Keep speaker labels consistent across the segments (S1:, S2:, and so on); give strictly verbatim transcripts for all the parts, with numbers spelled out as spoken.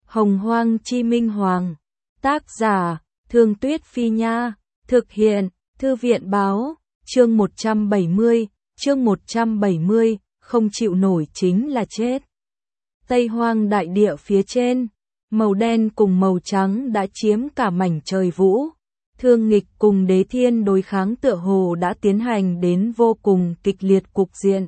S1: Hồng Hoang Chi Minh Hoàng. Tác giả, Thương Tuyết Phi Nha. Thực hiện, Thư viện Báo. Chương một trăm bảy mươi, chương một trăm bảy mươi, không chịu nổi chính là chết. Tây Hoang đại địa phía trên, màu đen cùng màu trắng đã chiếm cả mảnh trời vũ. Thương Nghịch cùng Đế Thiên đối kháng tựa hồ đã tiến hành đến vô cùng kịch liệt cục diện.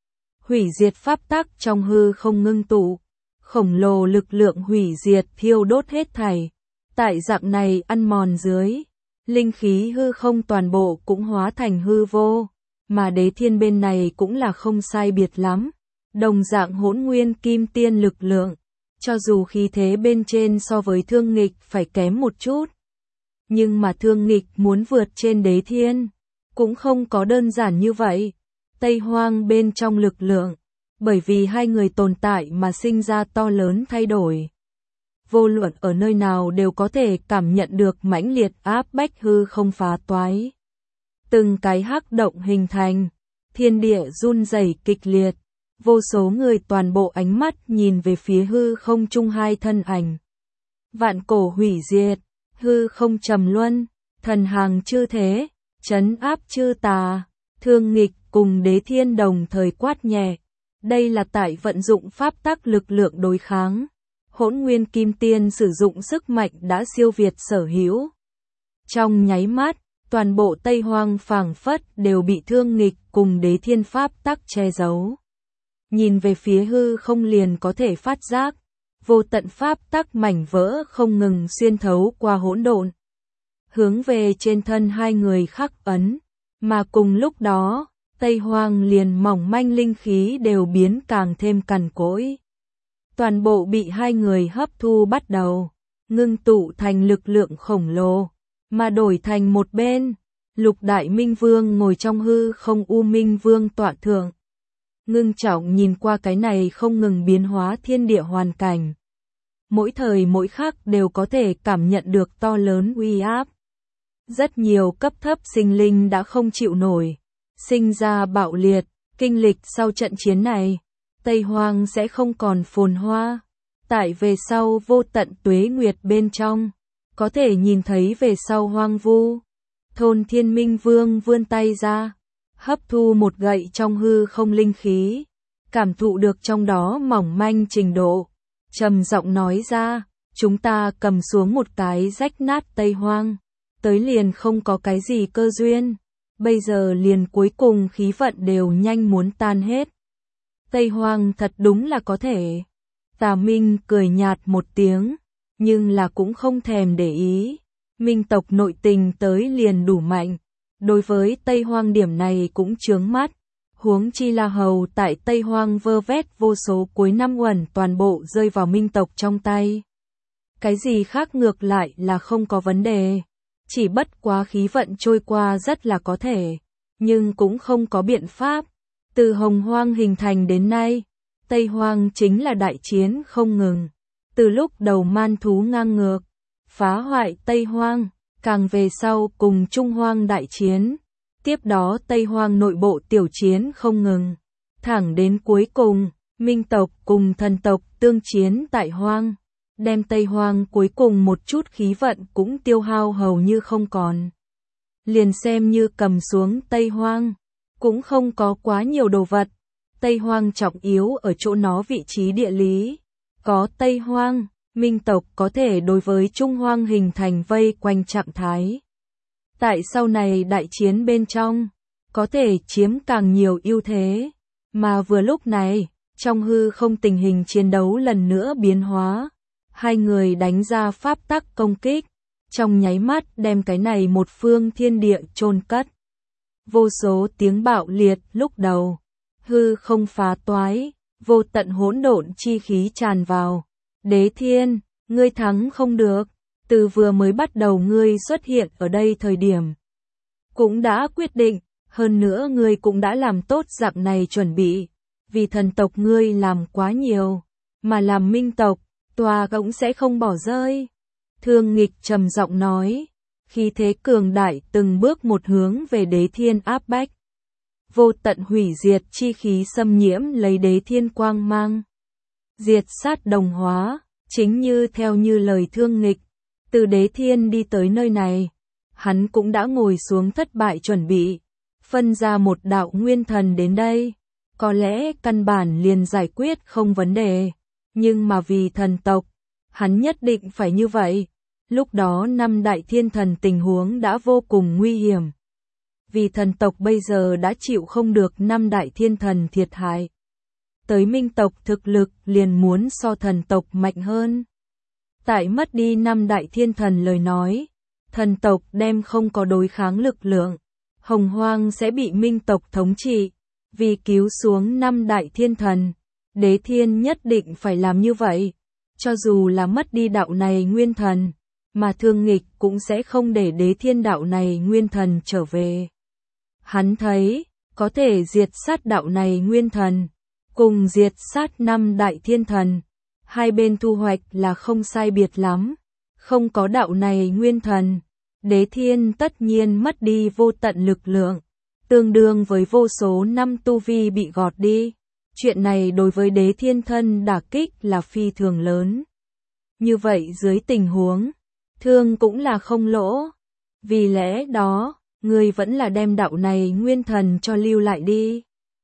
S1: Hủy diệt pháp tắc trong hư không ngưng tụ, khổng lồ lực lượng hủy diệt thiêu đốt hết thảy. Tại dạng này ăn mòn dưới, linh khí hư không toàn bộ cũng hóa thành hư vô, mà Đế Thiên bên này cũng là không sai biệt lắm. Đồng dạng hỗn nguyên kim tiên lực lượng, cho dù khí thế bên trên so với Thương Nghịch phải kém một chút, nhưng mà Thương Nghịch muốn vượt trên Đế Thiên, cũng không có đơn giản như vậy. Tây Hoang bên trong lực lượng, bởi vì hai người tồn tại mà sinh ra to lớn thay đổi. Vô luận ở nơi nào đều có thể cảm nhận được mãnh liệt áp bách hư không phá toái. Từng cái hắc động hình thành, thiên địa run rẩy kịch liệt, vô số người toàn bộ ánh mắt nhìn về phía hư không trung hai thân ảnh. Vạn cổ hủy diệt, hư không trầm luân, thần hàng chư thế, trấn áp chư tà. Thương Nghịch cùng Đế Thiên đồng thời quát nhẹ. Đây là tại vận dụng pháp tắc lực lượng đối kháng. Hỗn nguyên kim tiên sử dụng sức mạnh đã siêu việt sở hữu. Trong nháy mắt, toàn bộ Tây Hoang phảng phất đều bị Thương Nghịch cùng Đế Thiên pháp tắc che giấu. Nhìn về phía hư không liền có thể phát giác, vô tận pháp tắc mảnh vỡ không ngừng xuyên thấu qua hỗn độn, hướng về trên thân hai người khắc ấn, mà cùng lúc đó, Tây Hoang liền mỏng manh linh khí đều biến càng thêm cằn cỗi. Toàn bộ bị hai người hấp thu bắt đầu, ngưng tụ thành lực lượng khổng lồ, mà đổi thành một bên, Lục Đại Minh Vương ngồi trong hư không U Minh Vương tọa thượng. Ngưng trọng nhìn qua cái này không ngừng biến hóa thiên địa hoàn cảnh. Mỗi thời mỗi khắc đều có thể cảm nhận được to lớn uy áp. Rất nhiều cấp thấp sinh linh đã không chịu nổi, sinh ra bạo liệt. Kinh lịch sau trận chiến này, Tây Hoang sẽ không còn phồn hoa. Tại về sau vô tận tuế nguyệt bên trong, có thể nhìn thấy về sau hoang vu. Thôn Thiên Minh Vương vươn tay ra, hấp thu một gậy trong hư không linh khí, cảm thụ được trong đó mỏng manh trình độ, trầm giọng nói ra, chúng ta cầm xuống một cái rách nát Tây Hoang, tới liền không có cái gì cơ duyên, bây giờ liền cuối cùng khí vận đều nhanh muốn tan hết. Tây Hoang thật đúng là có thể. Tà Minh cười nhạt một tiếng, nhưng là cũng không thèm để ý. Minh tộc nội tình tới liền đủ mạnh. Đối với Tây Hoang điểm này cũng chướng mắt. Huống chi là hầu tại Tây Hoang vơ vét vô số cuối năm uẩn toàn bộ rơi vào Minh tộc trong tay. Cái gì khác ngược lại là không có vấn đề. Chỉ bất quá khí vận trôi qua rất là có thể. Nhưng cũng không có biện pháp. Từ Hồng Hoang hình thành đến nay, Tây Hoang chính là đại chiến không ngừng. Từ lúc đầu man thú ngang ngược, phá hoại Tây Hoang, càng về sau cùng Trung Hoang đại chiến. Tiếp đó Tây Hoang nội bộ tiểu chiến không ngừng. Thẳng đến cuối cùng, Minh tộc cùng thần tộc tương chiến tại Hoang. Đem Tây Hoang cuối cùng một chút khí vận cũng tiêu hao hầu như không còn. Liền xem như cầm xuống Tây Hoang, cũng không có quá nhiều đồ vật. Tây Hoang trọng yếu ở chỗ nó vị trí địa lý. Có Tây Hoang, Minh tộc có thể đối với Trung Hoang hình thành vây quanh trạng thái. Tại sau này đại chiến bên trong, có thể chiếm càng nhiều ưu thế. Mà vừa lúc này, trong hư không tình hình chiến đấu lần nữa biến hóa. Hai người đánh ra pháp tắc công kích, trong nháy mắt đem cái này một phương thiên địa chôn cất. Vô số tiếng bạo liệt lúc đầu, hư không phá toái, vô tận hỗn độn chi khí tràn vào. Đế Thiên, ngươi thắng không được, từ vừa mới bắt đầu ngươi xuất hiện ở đây thời điểm. Cũng đã quyết định, hơn nữa ngươi cũng đã làm tốt dạng này chuẩn bị, vì thần tộc ngươi làm quá nhiều, mà làm Minh tộc, tòa cũng sẽ không bỏ rơi. Thương Nghịch trầm giọng nói. Khí thế cường đại từng bước một hướng về Đế Thiên áp bách. Vô tận hủy diệt chi khí xâm nhiễm lấy Đế Thiên quang mang. Diệt sát đồng hóa, Chính như theo như lời Thương Nghịch, từ Đế Thiên đi tới nơi này, hắn cũng đã ngồi xuống thất bại chuẩn bị, phân ra một đạo nguyên thần đến đây, có lẽ căn bản liền giải quyết không vấn đề, nhưng mà vì thần tộc, hắn nhất định phải như vậy. Lúc đó năm đại thiên thần tình huống đã vô cùng nguy hiểm. Vì thần tộc bây giờ đã chịu không được năm đại thiên thần thiệt hại. Tới minh tộc thực lực liền muốn so thần tộc mạnh hơn. Tại mất đi năm đại thiên thần lời nói, thần tộc đem không có đối kháng lực lượng, hồng hoang sẽ bị minh tộc thống trị. Vì cứu xuống năm đại thiên thần, Đế Thiên nhất định phải làm như vậy. Cho dù là mất đi đạo này nguyên thần, mà Thương Nghịch cũng sẽ không để Đế Thiên đạo này nguyên thần trở về. Hắn thấy, có thể diệt sát đạo này nguyên thần, cùng diệt sát năm đại thiên thần, hai bên thu hoạch là không sai biệt lắm. Không có đạo này nguyên thần, Đế Thiên tất nhiên mất đi vô tận lực lượng, tương đương với vô số năm tu vi bị gọt đi. Chuyện này đối với Đế Thiên thân đả kích là phi thường lớn. Như vậy dưới tình huống, thương cũng là không lỗ. Vì lẽ đó, ngươi vẫn là đem đạo này nguyên thần cho lưu lại đi.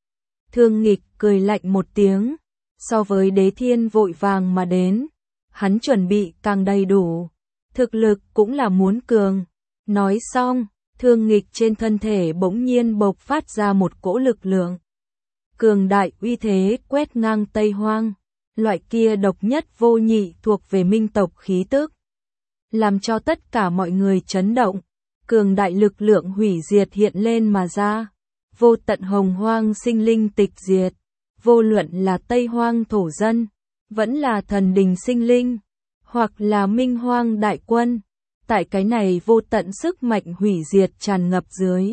S1: Thương Nghịch cười lạnh một tiếng, so với Đế Thiên vội vàng mà đến, hắn chuẩn bị càng đầy đủ, thực lực cũng là muốn cường. Nói xong, Thương Nghịch trên thân thể bỗng nhiên bộc phát ra một cỗ lực lượng. Cường đại uy thế quét ngang Tây Hoang, loại kia độc nhất vô nhị thuộc về minh tộc khí tức, làm cho tất cả mọi người chấn động. Cường đại lực lượng hủy diệt hiện lên mà ra, vô tận hồng hoang sinh linh tịch diệt, vô luận là Tây Hoang thổ dân, vẫn là thần đình sinh linh, hoặc là minh hoang đại quân, tại cái này vô tận sức mạnh hủy diệt tràn ngập dưới.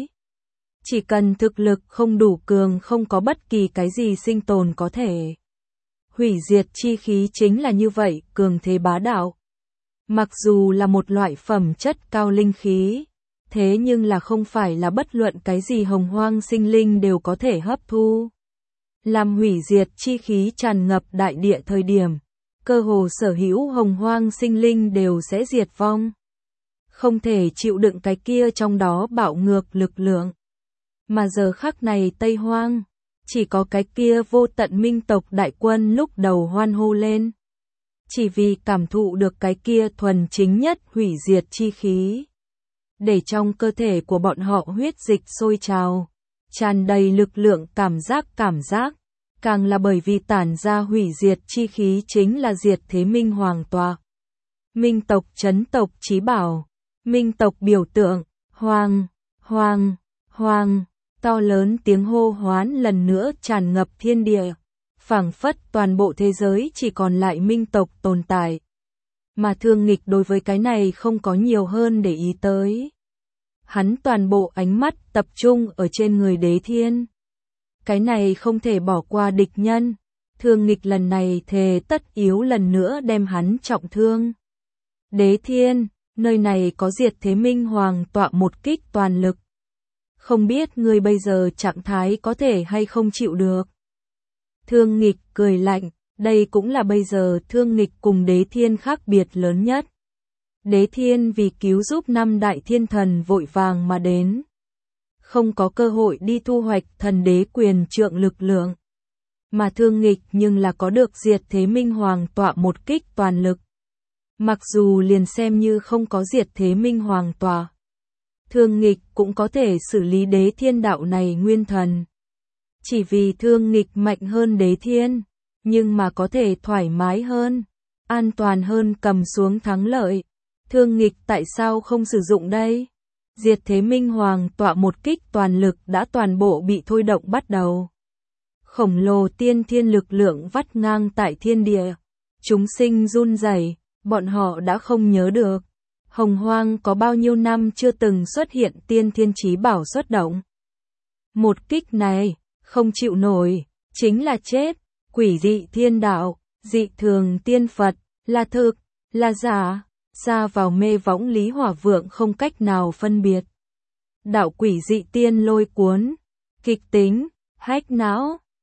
S1: Chỉ cần thực lực không đủ cường không có bất kỳ cái gì sinh tồn có thể. Hủy diệt chi khí chính là như vậy, cường thế bá đạo. Mặc dù là một loại phẩm chất cao linh khí, thế nhưng là không phải là bất luận cái gì hồng hoang sinh linh đều có thể hấp thu. Làm hủy diệt chi khí tràn ngập đại địa thời điểm, cơ hồ sở hữu hồng hoang sinh linh đều sẽ diệt vong. Không thể chịu đựng cái kia trong đó bạo ngược lực lượng. Mà giờ khắc này Tây Hoang, chỉ có cái kia vô tận minh tộc đại quân lúc đầu hoan hô lên. Chỉ vì cảm thụ được cái kia thuần chính nhất hủy diệt chi khí. Để trong cơ thể của bọn họ huyết dịch sôi trào, tràn đầy lực lượng cảm giác cảm giác. Càng là bởi vì tản ra hủy diệt chi khí chính là diệt thế minh hoàng tọa. Minh tộc chấn tộc chí bảo, minh tộc biểu tượng, hoàng, hoàng, hoàng. To lớn tiếng hô hoán lần nữa tràn ngập thiên địa, phảng phất toàn bộ thế giới chỉ còn lại minh tộc tồn tại. Mà Thương Nghịch đối với cái này không có nhiều hơn để ý tới. Hắn toàn bộ ánh mắt tập trung ở trên người Đế Thiên. Cái này không thể bỏ qua địch nhân, Thương Nghịch lần này thề tất yếu lần nữa đem hắn trọng thương. Đế Thiên, nơi này có diệt thế minh hoàng tọa một kích toàn lực. Không biết ngươi bây giờ trạng thái có thể hay không chịu được. Thương Nghịch cười lạnh, đây cũng là bây giờ Thương Nghịch cùng Đế Thiên khác biệt lớn nhất. Đế Thiên vì cứu giúp năm đại thiên thần vội vàng mà đến. Không có cơ hội đi thu hoạch thần đế quyền trượng lực lượng. Mà Thương Nghịch nhưng là có được diệt thế minh hoàng tọa một kích toàn lực. Mặc dù liền xem như không có diệt thế minh hoàng tọa, Thương Nghịch cũng có thể xử lý Đế Thiên đạo này nguyên thần. Chỉ vì Thương Nghịch mạnh hơn Đế Thiên, nhưng mà có thể thoải mái hơn, an toàn hơn cầm xuống thắng lợi. Thương Nghịch tại sao không sử dụng đây? Diệt thế minh hoàng tọa một kích toàn lực đã toàn bộ bị thôi động bắt đầu. Khổng lồ tiên thiên lực lượng vắt ngang tại thiên địa. Chúng sinh run rẩy, bọn họ đã không nhớ được. Hồng hoang có bao nhiêu năm chưa từng xuất hiện tiên thiên chí bảo xuất động. Một kích này, không chịu nổi, chính là chết. Quỷ dị thiên đạo, dị thường tiên Phật, là thực, là giả, ra vào mê võng Lý Hỏa Vượng không cách nào phân biệt. Đạo quỷ dị tiên lôi cuốn, kịch tính, hách não.